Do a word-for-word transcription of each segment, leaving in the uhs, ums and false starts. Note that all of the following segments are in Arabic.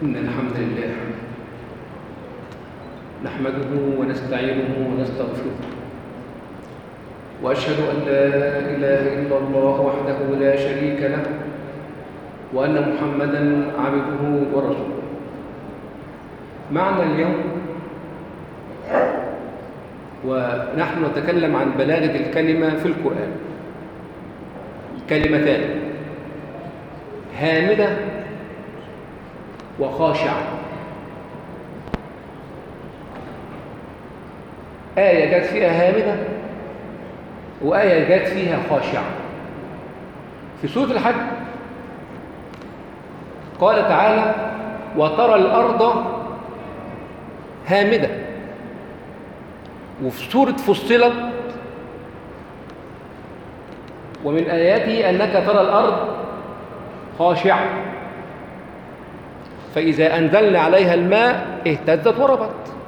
إن الحمد لله نحمده ونستعينه ونستغفره، وأشهد أن لا إله إلا الله وحده لا شريك له، وأن محمدًا عبده ورسوله. معنا اليوم ونحن نتكلم عن بلاغة الكلمة في القرآن. كلمتان: هامدة وخاشعة. آية جت فيها هامدة وآية جت فيها خاشعة. في سورة الحج قال تعالى: وترى الأرض هامدة. وفي سورة فصلت: ومن آياته أنك ترى الأرض خاشعة فإذا أنزلنا عليها الماء اهتزت وربت.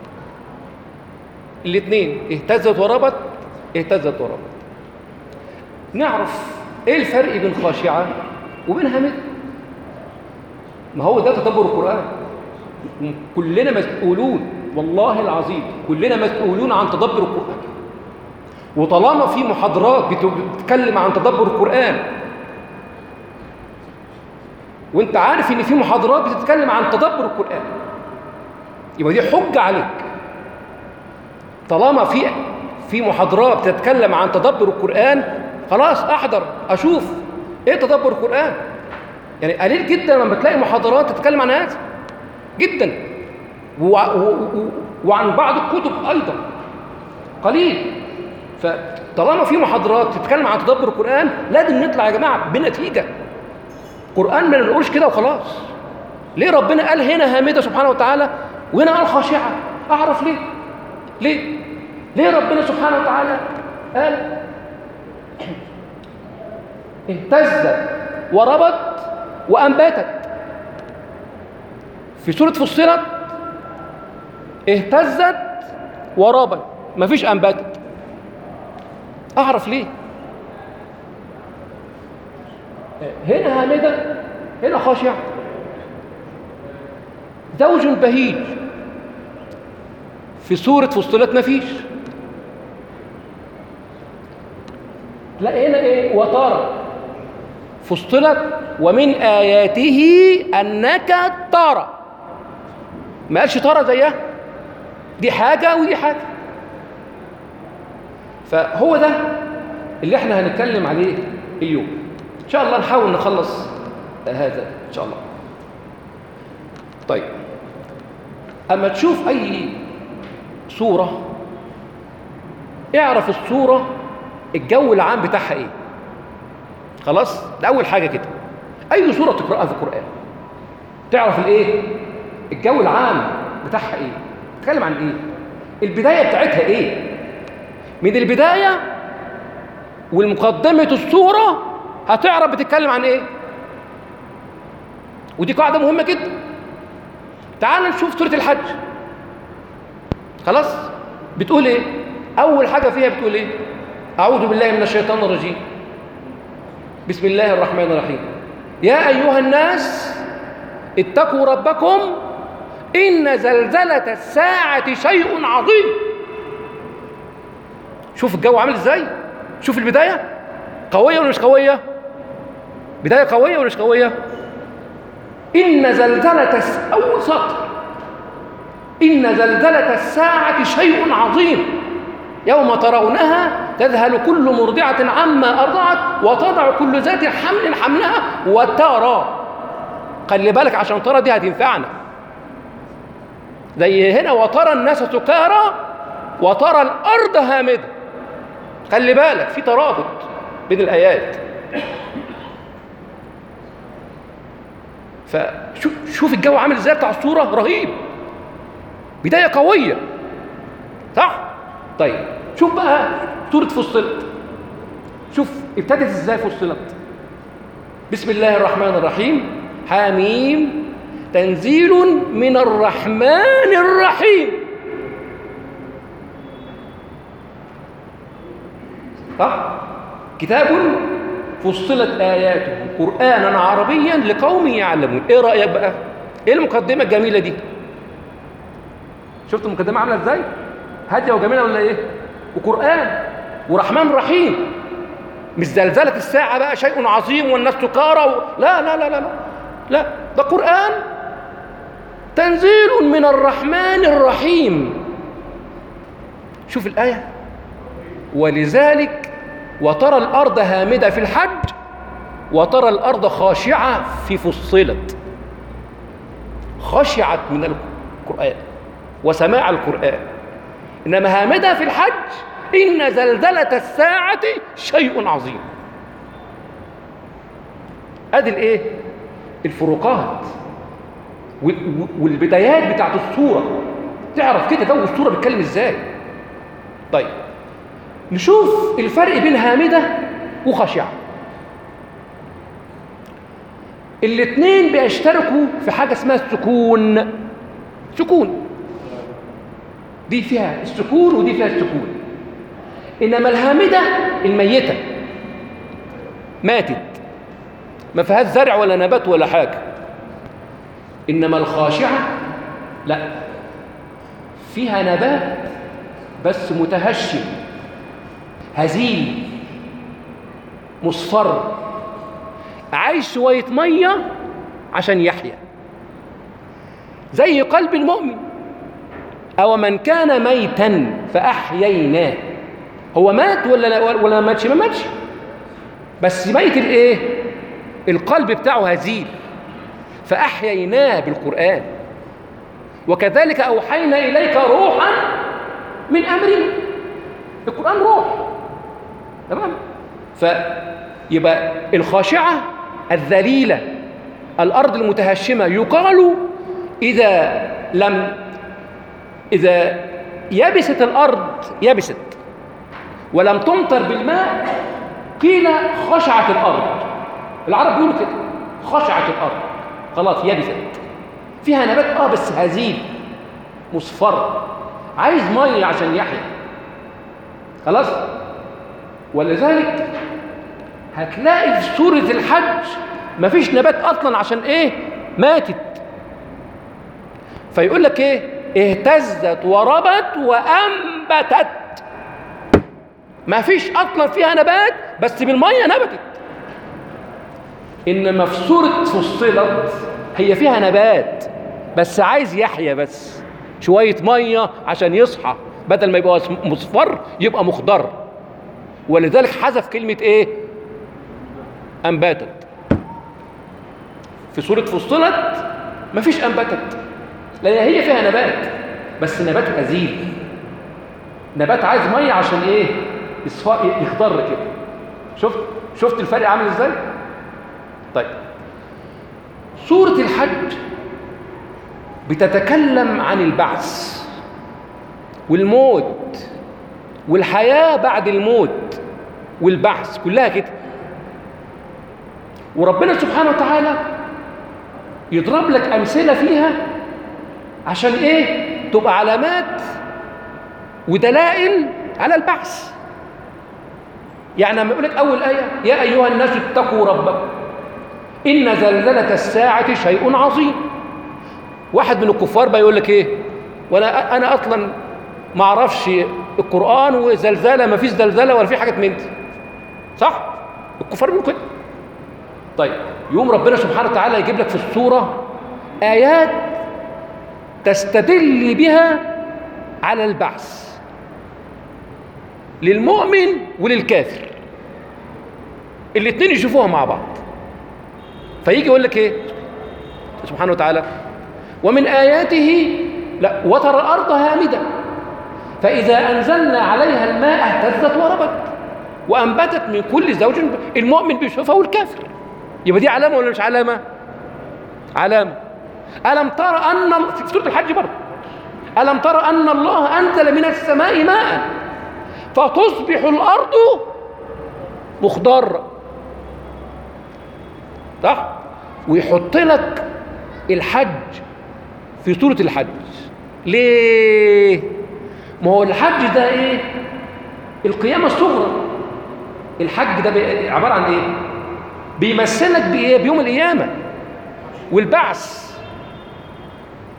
الاثنين اهتزت وربت اهتزت وربت. نعرف ايه الفرق بين خاشعة وبين هامدة؟ ما هو ده تدبر القرآن. كلنا مسؤولون، والله العظيم كلنا مسؤولون عن تدبر القرآن. وطالما في محاضرات بتتكلم عن تدبر القرآن وانت عارف ان في محاضرات بتتكلم عن تدبر القرآن، يبقى دي حجة عليك. طالما في في محاضرات بتتكلم عن تدبر القرآن، خلاص احضر اشوف ايه تدبر القرآن. يعني قليل جدا لما بتلاقي محاضرات تتكلم عن هذا جدا، و... و... وعن بعض الكتب ايضا قليل. فطالما في محاضرات تتكلم عن تدبر القرآن لازم نطلع يا جماعه بنتيجه. قرآن ما نقولش كده وخلاص. ليه ربنا قال هنا هامدة سبحانه وتعالى وهنا قال خاشعة؟ اعرف ليه؟ ليه؟ ليه ربنا سبحانه وتعالى قال اهتزت وربت وأنبتت؟ في سورة فصلت اهتزت وربت، مفيش أنبتت. أعرف ليه؟ هنا هامدة هنا خاشعة. زوج بهيج في سورة فصلت مفيش. لا هنا ايه؟ وترى. فصلت ومن آياته أنك ترى. ما قالش ترى زيها. دي حاجة ودي حاجة. فهو ده اللي احنا هنتكلم عليه اليوم إن شاء الله. نحاول نخلص هذا إن شاء الله. طيب، أما تشوف أي صورة اعرف الصورة الجو العام بتاعها إيه. خلاص؟ ده أول حاجة كده. أي صورة تقرأها في القرآن تعرف الإيه؟ الجو العام بتاعها إيه؟ تتكلم عن إيه؟ البداية بتاعتها إيه؟ من البداية والمقدمة الصورة هتعرف بتتكلم عن إيه؟ ودي قاعدة مهمة جدا. تعال نشوف سورة الحج. خلاص؟ بتقول إيه؟ أول حاجة فيها بتقول إيه؟ أعوذ بالله من الشيطان الرجيم. بسم الله الرحمن الرحيم. يا أيها الناس اتقوا ربكم إن زلزلة الساعة شيء عظيم. شوف الجو عامل إزاي؟ شوف البداية قوية ولا مش قوية؟ بداية قوية ولا مش قوية؟ إن زلزلة أول سطر: إن زلزلة الساعة شيء عظيم يوم ترونها تذهل كل مرضعة عما أرضعت وتضع كل ذات حمل حملها وترى. خلي بالك عشان ترى دي هتنفعنا. زي هنا وترى الناس سكارى وترى الأرض هامدة. خلي بالك في ترابط بين الآيات. فشوف الجو عامل ازاي بتاع الصورة، رهيب. بداية قوية، صح؟ طيب شوف بقى سورة فصلت. شوف ابتدت ازاي فصلت. بسم الله الرحمن الرحيم. حميم تنزيل من الرحمن الرحيم. صح؟ كتاب فصلت آياته قرآنا عربيا لقوم يعلمون. ايه رأيك بقى؟ ايه المقدمه الجميله دي؟ شفت المقدمه عامله ازاي؟ هاديه وجميله ولا ايه؟ وقران ورحمن رحيم. مش زلزله الساعه بقى شيء عظيم والناس سكارى و... لا لا لا لا لا لا، ده قران تنزيل من الرحمن الرحيم. شوف الايه، ولذلك وترى الارض هامده في الحج وترى الارض خاشعه في فصلت. خشعت من القرآن وسماع القرآن، إنما هامدها في الحج إن زلزلة الساعة شيء عظيم. أدي الإيه؟ الفروقات والبدايات بتاعت الصورة، تعرف كده جو الصورة بيتكلم إزاي. طيب نشوف الفرق بين هامدة وخشعة. الاثنين بيشتركوا في حاجة اسمها السكون. سكون دي فيها السكون ودي فيها السكون. إنما الهامدة الميتة ماتت، ما فيهاش زرع ولا نبات ولا حاجة. إنما الخاشعة لا، فيها نبات بس متهشم هزيل مصفر، عايز شوية مية عشان يحيا، زي قلب المؤمن. أو من كان ميتا فأحييناه. هو مات ولا ولا ما ماتش؟ ما ماتش، بس ميت الايه؟ القلب بتاعه هزيل، فأحييناه بالقرآن. وكذلك أوحينا إليك روحا من أمرنا. القرآن روح، تمام؟ فيبقى الخاشعة الذليلة الأرض المتهشمة يقال إذا لم إذا يبست الأرض يبست ولم تمطر بالماء قيل خشعت الأرض. العرب بيقولوا كده، خشعت الأرض، خلاص يبست، فيها نبات اه بس هزيل مصفر، عايز ميه عشان يحيا، خلاص. ولذلك هتلاقي في سورة الحج مفيش نبات أصلا، عشان إيه؟ ماتت. فيقول لك إيه؟ اهتزت وربت وأنبتت. مفيش أصلا فيها نبات، بس بالمية نبتت. إنما في سورة فصلت هي فيها نبات بس عايز يحيا، بس شوية مية عشان يصحى، بدل ما يبقى مصفر يبقى مخضر. ولذلك حذف كلمة إيه؟ أنبتت. في سورة فصلت مفيش أنبتت، لأن هي فيها نبات بس نبات هزيل، نبات عايز مية عشان إيه؟ يصفى يخضر كده. شفت شفت الفرق عامل إزاي؟ طيب سورة الحج بتتكلم عن البعث والموت والحياة بعد الموت والبعث، كلها كده. وربنا سبحانه وتعالى يضرب لك أمثلة فيها عشان إيه؟ تبقى علامات ودلائل على البعث. يعني لما يقول لك أول آية يا أيها الناس اتقوا ربكم إن زلزلة الساعة شيء عظيم. واحد من الكفار بقى يقول لك إيه؟ وأنا أنا أصلا ما أعرفش القرآن وزلزلة، ما فيش زلزلة ولا في حاجة من دي، صح؟ الكفار بيقولوا كده. طيب يوم ربنا سبحانه وتعالى يجيب لك في السورة آيات تستدل بها على البعث للمؤمن وللكافر، الاثنين يشوفوها مع بعض. فيجي يقول لك ايه سبحانه وتعالى ومن آياته لا وترى الأرض هامدة فإذا أنزلنا عليها الماء اهتزت وربت وأنبتت من كل زوج. المؤمن بيشوفها والكافر، يبقى دي علامة ولا مش علامة؟ علامة. ألم ترى أن في سورة الحج برضه ألم ترى أن الله أنزل من السماء ماء فتصبح الأرض مخضرة، صح؟ ويحط لك الحج في سورة الحج. ليه؟ ما هو الحج ده ايه؟ القيامة الصغرى. الحج ده عبارة عن ايه؟ بيمثلك بايه؟ بيوم القيامة والبعث.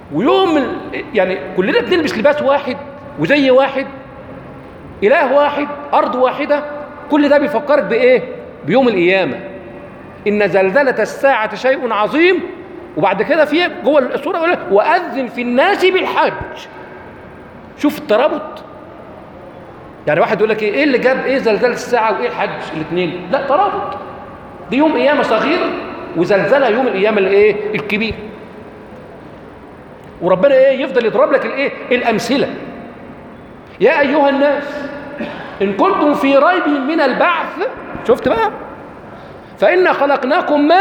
ويوم ال... يعني كلنا بنلبس لباس واحد وزي واحد، إله واحد، أرض واحدة. كل ده بيفكرك بإيه؟ بيوم القيامة. إن زلزلة الساعة شيء عظيم. وبعد كده في جوه السورة يقول وأذن في الناس بالحج. شوف الترابط. يعني واحد يقول لك ايه اللي جاب ايه زلزلة الساعة وايه الحج الاثنين؟ لا، ترابط. دي يوم قيامة صغير وزلزلة يوم القيامة الايه الكبير. وربنا ايه يفضل يضرب لك الايه الامثلة. يا ايها الناس ان كنتم في ريب من البعث، شفت بقى، فإنا خلقناكم من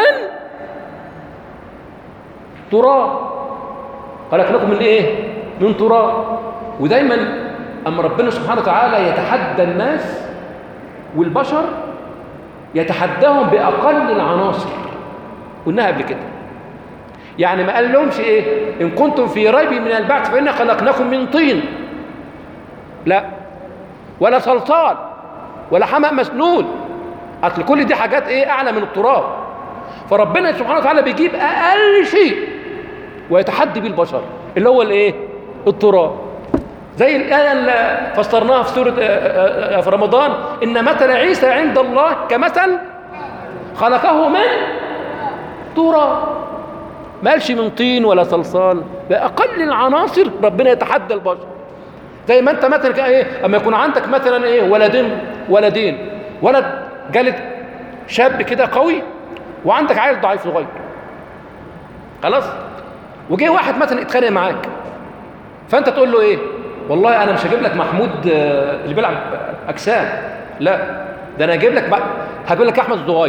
تراب. خلقناكم من ايه؟ من تراب. ودايما اما ربنا سبحانه وتعالى يتحدى الناس والبشر يتحداهم باقل العناصر، قلناها قبل كده. يعني ما قال لهمش ايه ان كنتم في ريب من البعث فإنا خلقناكم من طين، لا، ولا صلصال ولا حمأ مسنون. اصل كل دي حاجات ايه اعلى من التراب. فربنا سبحانه وتعالى بيجيب اقل شيء ويتحدي بيه البشر اللي هو الايه التراب. زي الآية اللي فسرناها في سورة في رمضان، إن مثل عيسى عند الله كمثل خلقه من تراب. ما قالش من طين ولا صلصال، بأقل العناصر ربنا يتحدى البشر. زي ما أنت مثلا كده إيه أما يكون عندك مثلا إيه ولدين ولدين ولد جالد شاب كده قوي وعندك عيل ضعيف صغير، خلاص، وجه واحد مثلا اتخانق معاك، فأنت تقول له إيه؟ والله انا مش هجيب لك محمود اللي بيلعب اجسام، لا، ده انا هجيب لك بقى هجيب لك احمد الصغير.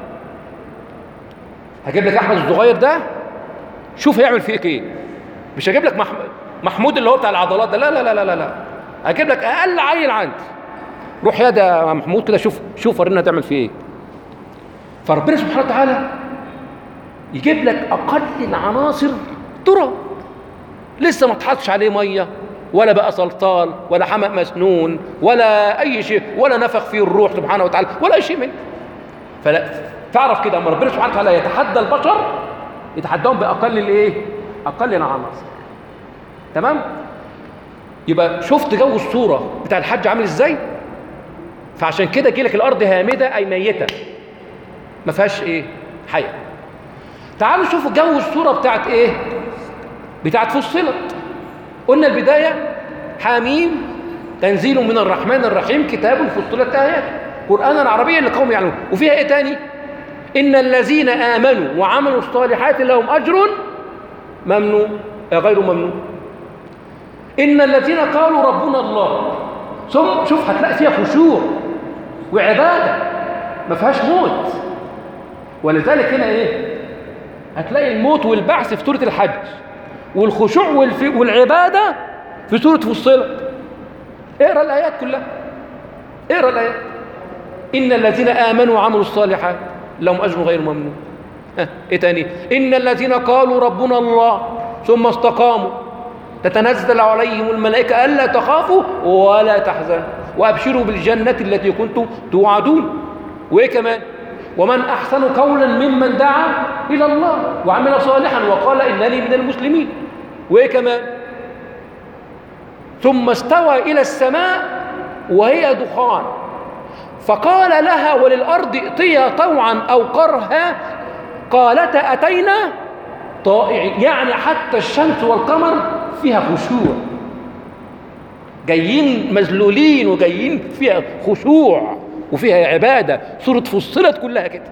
هجيب لك احمد الصغير ده، شوف هيعمل فيك ايه. مش هجيب لك محمود اللي هو بتاع العضلات ده، لا لا لا لا لا، هجيب لك اقل عيل عندي. روح يا ده محمود كده، شوف شوف ورينا هتعمل فيه ايه. فربنا سبحانه وتعالى يجيب لك اقل العناصر تراب، لسه ما اتحطش عليه ميه ولا بقى سلطان ولا حمأ مسنون ولا اي شيء، ولا نفخ فيه الروح سبحانه وتعالى ولا اي شيء منه. فلا تعرف كده اما ربنا سبحانه وتعالى يتحدى البشر يتحداهم باقل الايه اقل العناصر. تمام؟ يبقى شفت جو الصوره بتاع الحج عامل ازاي؟ فعشان كده جه لك الارض هامده اي ميته ما فيهاش ايه حياه. تعالوا شوفوا جو الصوره بتاعت ايه بتاعت فصلت. قلنا البداية حاميم تنزيل من الرحمن الرحيم كتاب فصلت آيات قرآنا عربيا لقوم يعلمون. وفيها ايه تاني؟ إن الذين آمنوا وعملوا الصالحات لهم أجر ممنون غير ممنون. إن الذين قالوا ربنا الله، ثم شوف هتلاقي فيها خشوع وعبادة ما فيهاش موت. ولذلك هنا ايه هتلاقي الموت والبعث في سورة الحج، والخشوع والعبادة في سورة فصلت. اقرأ الآيات كلها، اقرأ الآيات. إن الذين آمنوا وعملوا الصالحات لهم أجر غير ممنون. ها ايه تاني؟ إن الذين قالوا ربنا الله ثم استقاموا تتنزل عليهم الملائكة ألا تخافوا ولا تحزنوا وأبشروا بالجنة التي كنتم توعدون. وإيه كمان؟ ومن أحسن قولا ممن دعا إلى الله وعمل صالحا وقال إنني من المسلمين. وإيه كمان؟ ثم استوى إلى السماء وهي دخان فقال لها وللأرض ائتيا طوعا أو كرها قالتا أتينا طائعين. يعني حتى الشمس والقمر فيها خشوع، جايين مذلولين وجايين فيها خشوع وفيها عبادة. سورة فصلت كلها كده.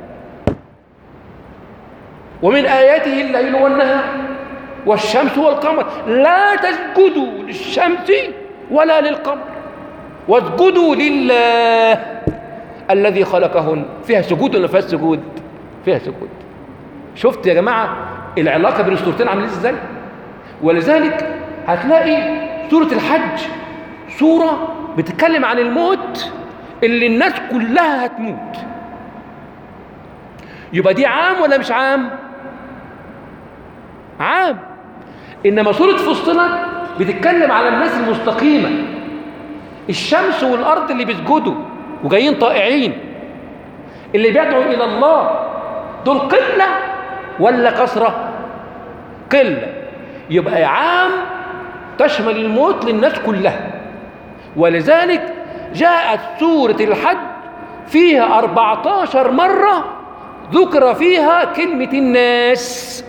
ومن آياته الليل والنهار والشمس والقمر لا تسجدوا للشمس ولا للقمر واسجدوا لله الذي خلقهن. فيها سجود ولا فيها سجود؟ فيها سجود. شفت يا جماعة العلاقة بين السورتين عاملين ازاي؟ ولذلك هتلاقي سورة الحج سورة بتتكلم عن الموت اللي الناس كلها هتموت. يبقى دي عام ولا مش عام؟ عام. إنما سورة فصلت بتتكلم على الناس المستقيمة، الشمس والأرض اللي بيسجدوا وجايين طائعين، اللي بيدعوا إلى الله، دول قلة ولا كثرة؟ قلة. يبقى عام تشمل الموت للناس كلها. ولذلك جاءت سورة الحج فيها أربعة عشر مرة ذكر فيها كلمة الناس.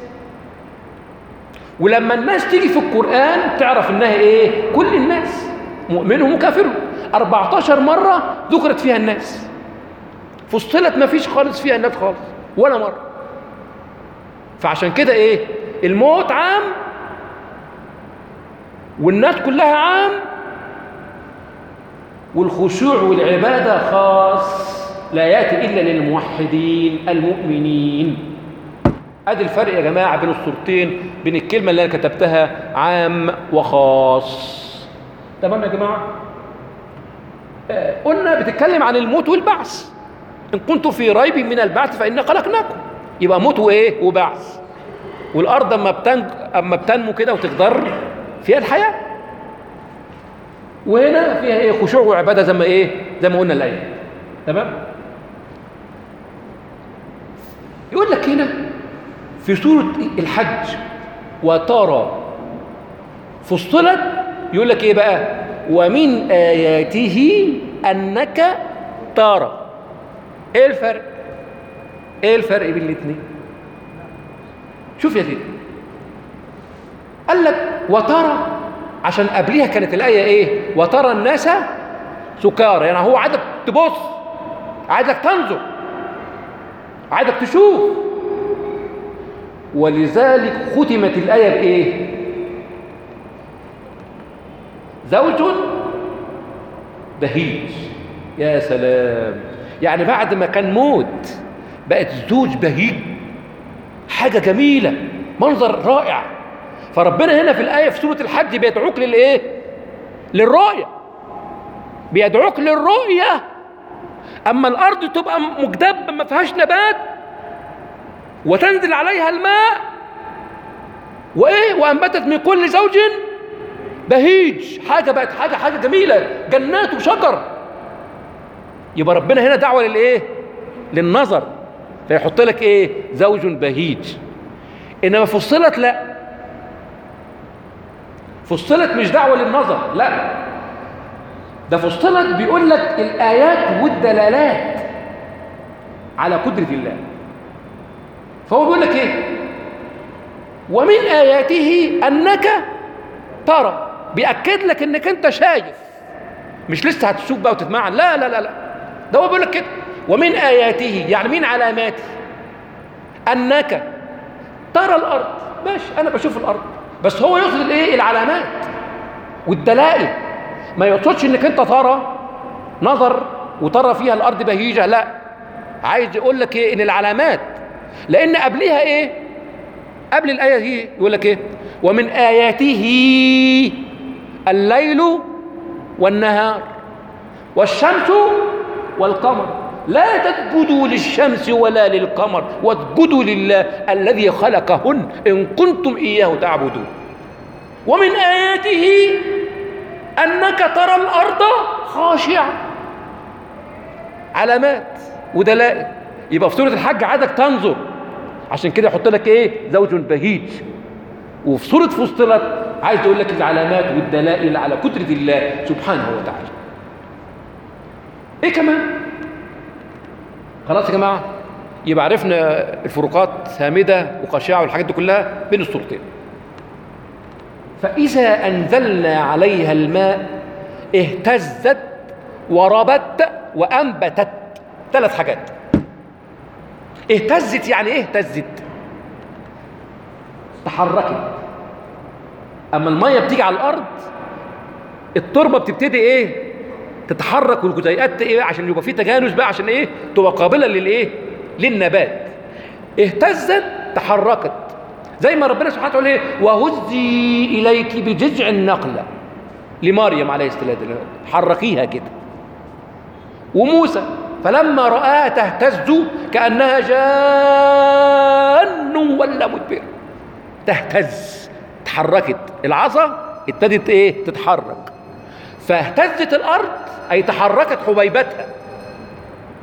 ولما الناس تيجي في القرآن تعرف انها ايه؟ كل الناس، مؤمنهم وكافرهم. أربعة عشر مرة ذكرت فيها الناس. فصلت ما فيش خالص فيها الناس خالص ولا مرة. فعشان كده ايه؟ الموت عام والناس كلها عام، والخشوع والعبادة خاص لا يأتي إلا للموحدين المؤمنين. ادي الفرق يا جماعة بين الصورتين، بين الكلمة اللي أنا كتبتها عام وخاص. تمام يا جماعة؟ آه قلنا بتتكلم عن الموت والبعث. إن كنتم في ريب من البعث فإنا خلقناكم. يبقى موت وإيه؟ وبعث. والأرض أما بتنج... أما بتنمو كده وتخضر فيها الحياة. وهنا فيها إيه؟ خشوع وعبادة زي ما إيه؟ زي ما قلنا الآية. تمام؟ يقول لك هنا في سورة الحج وترى فصلت، يقول لك ايه بقى؟ ومن آياته أنك ترى. ايه الفرق؟ ايه الفرق بين الاثنين؟ شوف يا سيدي، قال لك وترى عشان قبليها كانت الآية ايه؟ وترى الناس سكارى، يعني هو عايزك تبص، عايزك تنظر، عايزك تشوف. ولذلك ختمت الآية بإيه؟ زوج بهيج. يا سلام، يعني بعد ما كان موت بقت زوج بهيج، حاجة جميلة، منظر رائع. فربنا هنا في الآية في سورة الحج بيدعوك للإيه؟ للرؤية، بيدعوك للرؤية. أما الأرض تبقى مجدبة ما فيهاش نبات وتنزل عليها الماء وإيه؟ وأنبتت من كل زوج بهيج، حاجة بقت حاجة حاجة جميلة، جنات وشجر. يبقى ربنا هنا دعوة للإيه؟ للنظر، فيحط لك إيه؟ زوج بهيج. إنما فصلت لا، فصلت مش دعوة للنظر، لا، ده فصلت بيقول لك الآيات والدلالات على قدرة الله. فهو بيقول لك ايه؟ ومن آياته أنك ترى، بيأكد لك انك انت شايف، مش لسه هتشوف بقى وتتمعن، لا لا لا لا، ده هو بيقول لك كده. ومن آياته يعني من علاماته أنك ترى الأرض. ماشي، أنا بشوف الأرض، بس هو يقصد الايه؟ العلامات والدلائل. ما يقصدش انك انت ترى نظر وترى فيها الأرض بهيجة، لا، عايز يقول لك ايه؟ ان العلامات، لأن قبلها إيه؟ قبل الآية دي يقول لك إيه؟ ومن آياته الليل والنهار والشمس والقمر لا تسجدوا للشمس ولا للقمر واسجدوا لله الذي خلقهن إن كنتم إياه تعبدون. ومن آياته أنك ترى الأرض خاشعة، علامات ودلائل. يبقى في سورة الحج عادك تنظر، عشان كده يحط لك ايه؟ زوج بهيج. وفي سورة فصلت عايز يقول لك العلامات والدلائل على قدرة الله سبحانه وتعالى. ايه كمان؟ خلاص يا جماعة، يبقى عرفنا الفروقات هامدة وخاشعة والحاجات دي كلها بين الصورتين. فإذا أنزلنا عليها الماء اهتزت وربت وأنبتت. ثلاث حاجات. اهتزت يعني ايه؟ اهتزت تحركت. اما الميه بتيجي على الارض التربه بتبتدي ايه؟ تتحرك، والجزيئات ايه؟ عشان يبقى في تجانس بقى، عشان ايه؟ تبقى قابله للايه؟ للنبات. اهتزت تحركت، زي ما ربنا سبحانه وتعالى ايه؟ وهزي اليك بجذع النخله لمريم عليه السلام، حركيها كده. وموسى فلما رآها تهتز كأنها جان ولا مدبر، تهتز، تحركت، العصا ابتدت ايه؟ تتحرك. فاهتزت الأرض أي تحركت حبيبتها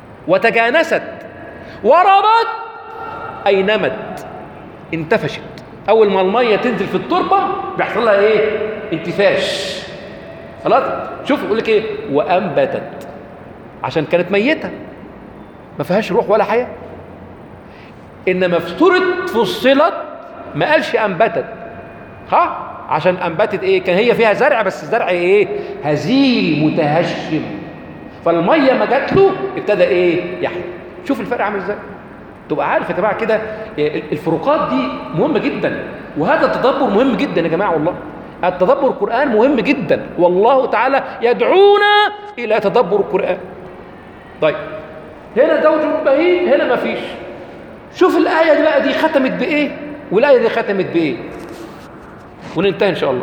وتجانست، وربت أي نمت، انتفشت. اول ما الميه تنزل في التربه بيحصل لها ايه؟ انتفاش. خلاص. شوف يقول لك ايه؟ وانبتت، عشان كانت ميته ما فيهاش روح ولا حياه. انما في سوره فصلت ما قالش انبتت، ها؟ عشان انبتت ايه؟ كان هي فيها زرع، بس زرع ايه؟ هزيل متهشم، فالميه ما جات له ابتدى ايه؟ يحيى. شوف الفرق عامل ازاي. تبقى عارف يا جماعه كده الفروقات دي مهمه جدا، وهذا التدبر مهم جدا يا جماعه. والله التدبر القرآن مهم جدا، والله تعالى يدعونا الى تدبر القرآن. طيب هنا زوج بهيم، هنا ما فيش. شوف الآية دي بقى، دي ختمت بإيه والآية دي ختمت بإيه، وننتهي إن شاء الله.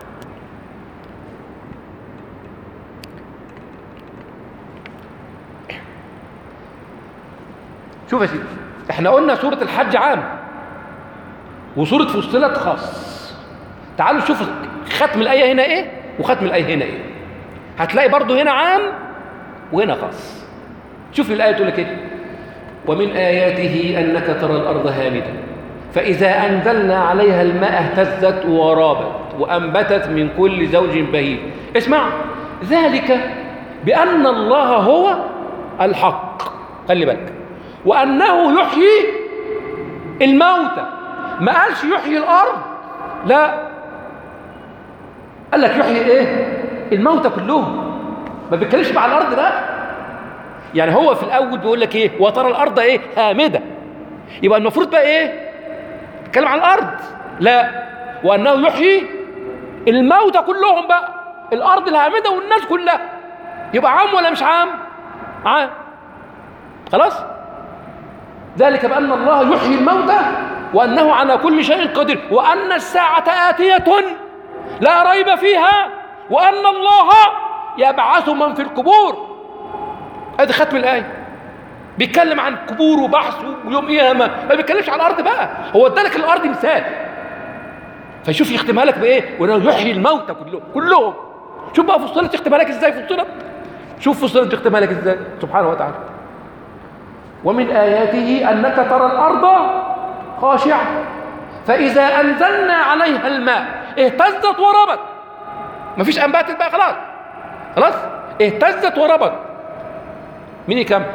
شوف يا سيدي، احنا قلنا سورة الحج عام وسورة فصلت خاص. تعالوا شوف ختم الآية هنا إيه وختم الآية هنا إيه. هتلاقي برضو هنا عام وهنا خاص. شوف الآية تقول لك إيه؟ ومن آياته أنك ترى الأرض هامدة فإذا أنزلنا عليها الماء اهتزت ورابت وأنبتت من كل زوج بهيج. اسمع، ذلك بأن الله هو الحق، خلي بالك، وأنه يحيي الموتى. ما قالش يحيي الأرض، لا، قال لك يحيي إيه؟ الموتى كلهم. ما بيتكلمش مع الأرض، لا. يعني هو في الأول بيقول لك إيه؟ وترى الأرض إيه؟ هامدة. يبقى المفروض بقى إيه؟ بيتكلم عن الأرض، لا، وأنه يحيي الموتى كلهم بقى، الأرض الهامدة والناس كلها. يبقى عام ولا مش عام؟ عام. خلاص. ذلك بأن الله يحيي الموتى وأنه على كل شيء قدير وأن الساعة آتية لا ريب فيها وأن الله يبعث من في القبور. هذا ختم الآية. بيتكلم عن قبور وبحث ويوم قيامة، ما بيتكلمش عن الأرض بقى. هو ادالك الأرض مثال، فشوف يختمها لك بإيه؟ وأنه يحيي الموتى كلهم كلهم. شوف بقى فصلت يختمها لك إزاي. فصلت شوف فصلت يختمها لك إزاي سبحانه وتعالى. ومن آياته أنك ترى الأرض خاشعة فإذا أنزلنا عليها الماء اهتزت وربت. مفيش أنباتت بقى، خلاص خلاص، اهتزت وربت. مين يكمل؟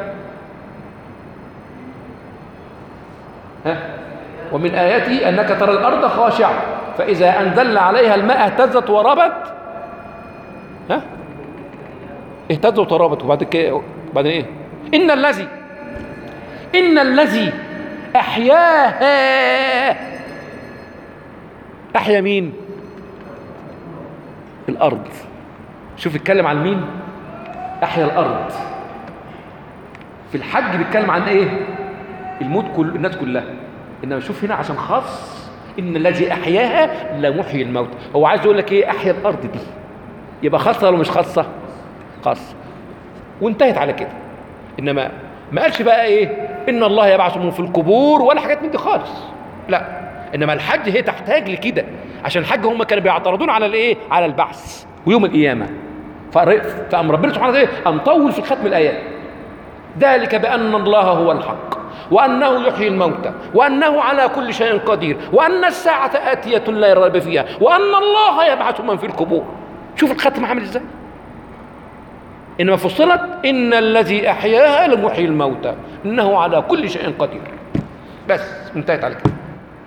ها؟ ومن آياته أنك ترى الأرض خاشعة فإذا أنزلنا عليها الماء اهتزت وربت. ها؟ اهتزت وربت. وبعد كده بعدين إيه؟ إن الذي إن الذي أحياها. أحيا مين؟ الأرض. شوف يتكلم عن مين؟ أحيا الأرض. في الحج بيتكلم عن إيه؟ الموت كل الناس كلها. إنما شوف هنا عشان خاص، إن الذي أحياها لمحيي الموت. هو عايز يقول لك إيه؟ أحيا الأرض دي. يبقى خاصة ولا مش خاصة؟ خاصة، وانتهت على كده. إنما ما قالش بقى ايه ان الله يبعث من في القبور ولا حاجات من دي خالص، لا. انما الحج هي تحتاج لكده، عشان الحج هم كانوا بيعترضون على الايه؟ على البعث ويوم القيامه. فقام ربنا سبحانه وتعالى قام طول في ختم الايات. ذلك بان الله هو الحق وانه يحيي الموتى وانه على كل شيء قدير وان الساعه اتيه لا ريب فيها وان الله يبعث من في القبور. شوف الختم عامل ازاي. إنما فصلت إن الذي أحياها لمحيي الموتى إنه على كل شيء قدير. بس انتهت على كده.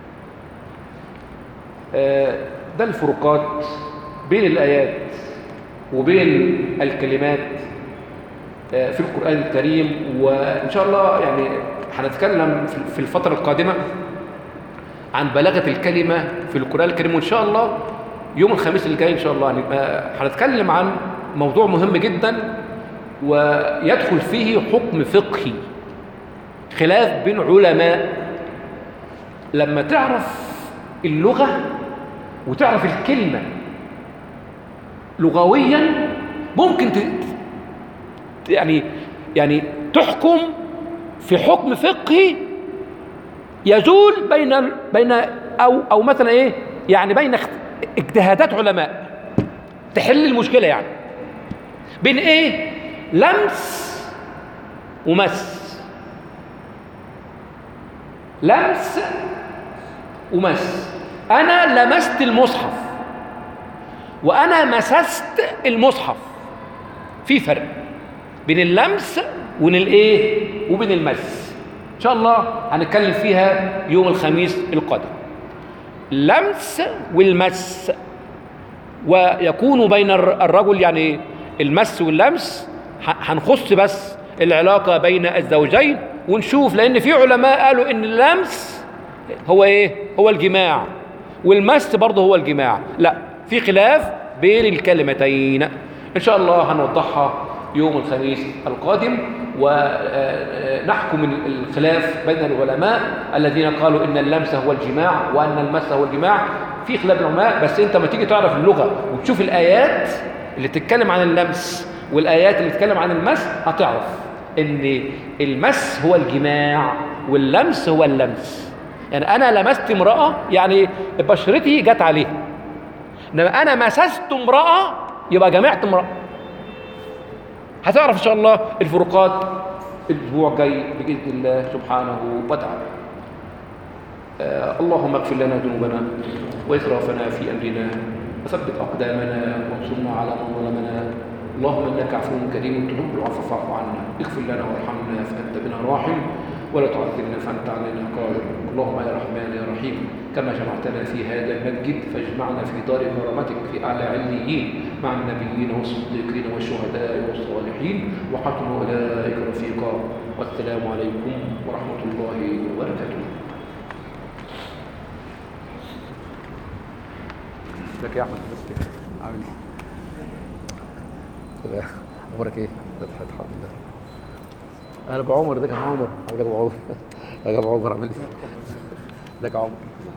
آه ده الفروقات بين الآيات وبين الكلمات آه في القرآن الكريم. وإن شاء الله يعني هنتكلم في الفترة القادمة عن بلاغة الكلمة في القرآن الكريم، وإن شاء الله يوم الخميس الجاي إن شاء الله هنتكلم عن موضوع مهم جدا ويدخل فيه حكم فقهي، خلاف بين علماء. لما تعرف اللغة وتعرف الكلمة لغويا ممكن ت... يعني يعني تحكم في حكم فقهي يزول بين بين او او مثلا ايه يعني بين اجتهادات علماء تحل المشكلة. يعني بين ايه؟ لمس ومس، لمس ومس. أنا لمست المصحف وأنا مسست المصحف، في فرق بين اللمس وبين الإيه وبين المس. إن شاء الله هنتكلم فيها يوم الخميس القادم، اللمس والمس. ويكون بين الرجل يعني المس واللمس، هنخص بس العلاقة بين الزوجين ونشوف، لأن في علماء قالوا إن اللمس هو إيه؟ هو الجماع، والمس برضه هو الجماع. لا، في خلاف بين الكلمتين، إن شاء الله هنوضحها يوم الخميس القادم، ونحكم الخلاف بين العلماء الذين قالوا إن اللمس هو الجماع وأن المس هو الجماع. في خلاف العلماء، بس أنت ما تيجي تعرف اللغة وتشوف الآيات اللي تتكلم عن اللمس والآيات اللي تتكلم عن المس، هتعرف إن المس هو الجماع واللمس هو اللمس. يعني أنا لمست امرأة يعني بشرتي جت عليها، إنما أنا مسست امرأة يبقى جمعت امرأة. هتعرف إن شاء الله الفروقات الأسبوع الجاي بإذن الله سبحانه وتعالى. آه اللهم اغفر لنا ذنوبنا وإسرافنا في أمرنا وثبت أقدامنا وانصرنا على من ظلمنا. اللهم إنك عفو كريم تحب العفو فاعف عنا، اغفر لنا وارحمنا فأنت بنا راحم، ولا تعذبنا فأنت علينا قادر. اللهم يا رحمن يا رحيم، كما جمعتنا في هذا المسجد فاجمعنا في دار كرامتك في أعلى عليين مع النبيين والصديقين والشهداء والصالحين، وحسن أولئك رفيقا. والسلام عليكم ورحمة الله وبركاته. ازيك يا أحمد؟ عامل ايه؟ أخبارك ايه؟ الحمد لله. انا ابو عمر، ده كان عمر. اقول لك ابو عمر، يا ابو عمر عامل ايه؟ ده كان عمر.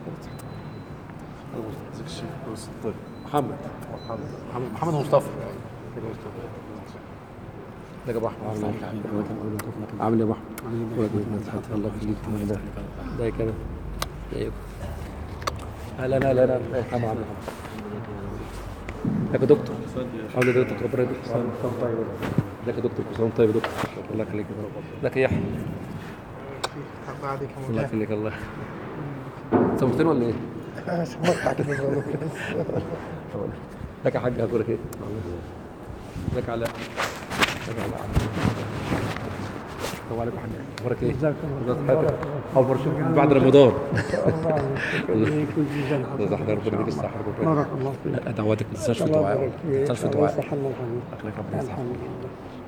محمد محمد محمد محمد مصطفى. ده ابو احمد عامل ايه؟ عامل ايه يا ابو احمد؟ الله يخليك. ده ده كده. ايوه. اهلا اهلا اهلا. محمد عامل ايه؟ يا دكتور. عامل ايه يا دكتور؟ ربنا يديك الصحة. طيب. ازيك يا دكتور؟ كل سنه طيب يا دكتور. الله يخليك. ازيك يا يحيى؟ الله يخليك. الله صورتني ولا ايه؟ ازيك يا حاج؟ اخبارك ايه؟ ازيك علاء؟ ازيك علاء؟ السلام عليكم يا حاج، اخبارك ايه؟ ازيك حضرتك؟ اول مره اشوفك بعد رمضان. الله يحفظك، ربنا يديك الصحه. بارك الله فيك. دعواتك ما تنساش في الدعاء، ما تنساش في الدعاء. الله يخليك. ربنا يسعدك.